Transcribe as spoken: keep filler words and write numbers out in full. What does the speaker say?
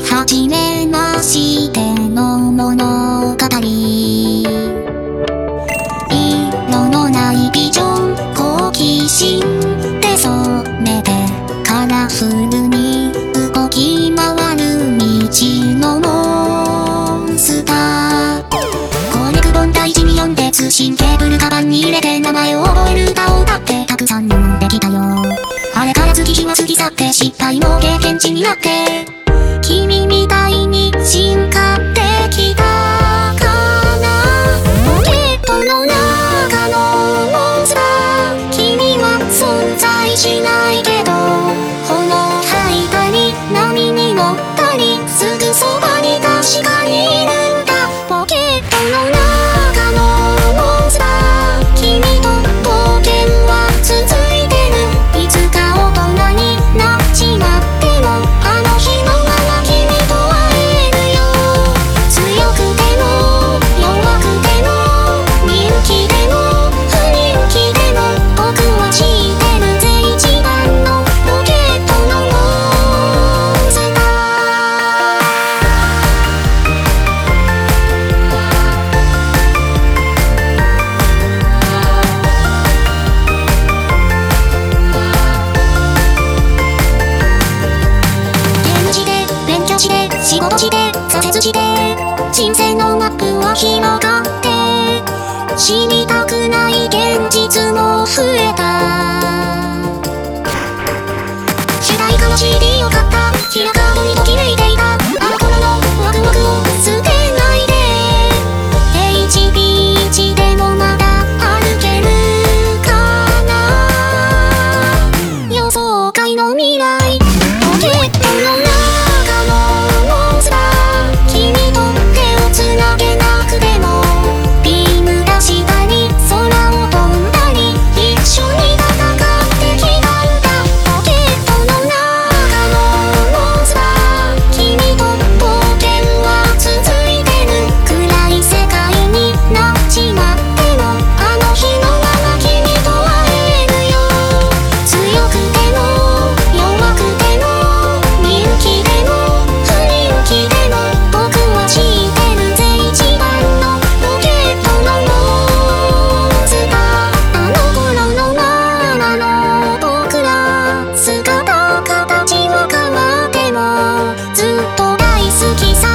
初めましての物語。色のないビジョン、好奇心で染めてカラフルに動き回る未知のモンスター。コネク本体地に読んで通信ケーブルカバンに入れて名前を覚える歌を歌ってたくさん読んできたよ。あれから月日は過ぎ去って失敗も経験値になって君みたいに進化できたかな。ポケットの中のモンスター、君は存在しないけど炎吐いたり波に乗ったりすぐそばに確かにいるんだ。ポケットの中のモンスター、君と冒険は続いてる。いつか大人になっちまってもあの日のまま君と会えるよ。強くても弱くても人気でも不人気でも僕は知ってるぜ、一番のポケットのモンスタ仕事して挫折して人生のマップは広がって知りたくない現実も増えた。主題歌の シーディー を買ったキラカードにときめいていたあの頃のワクワクを捨てないで。 エイチビー 値でもまだ歩けるかな。予想外の未来ポケットの中君と手をつなげなくてもビーム出したり空を飛んだり一緒に戦ってきたんだ。ポケットの中のモンスター、君と冒険は続いてる。暗い世界になっちまってもあの日のまま君と会えるよ。強くても弱くても人気でも不人気でも僕は知ってるぜ、一番のポケットのモンスター。あの頃のままの僕ら、姿形は変わってもずっと大好きさ。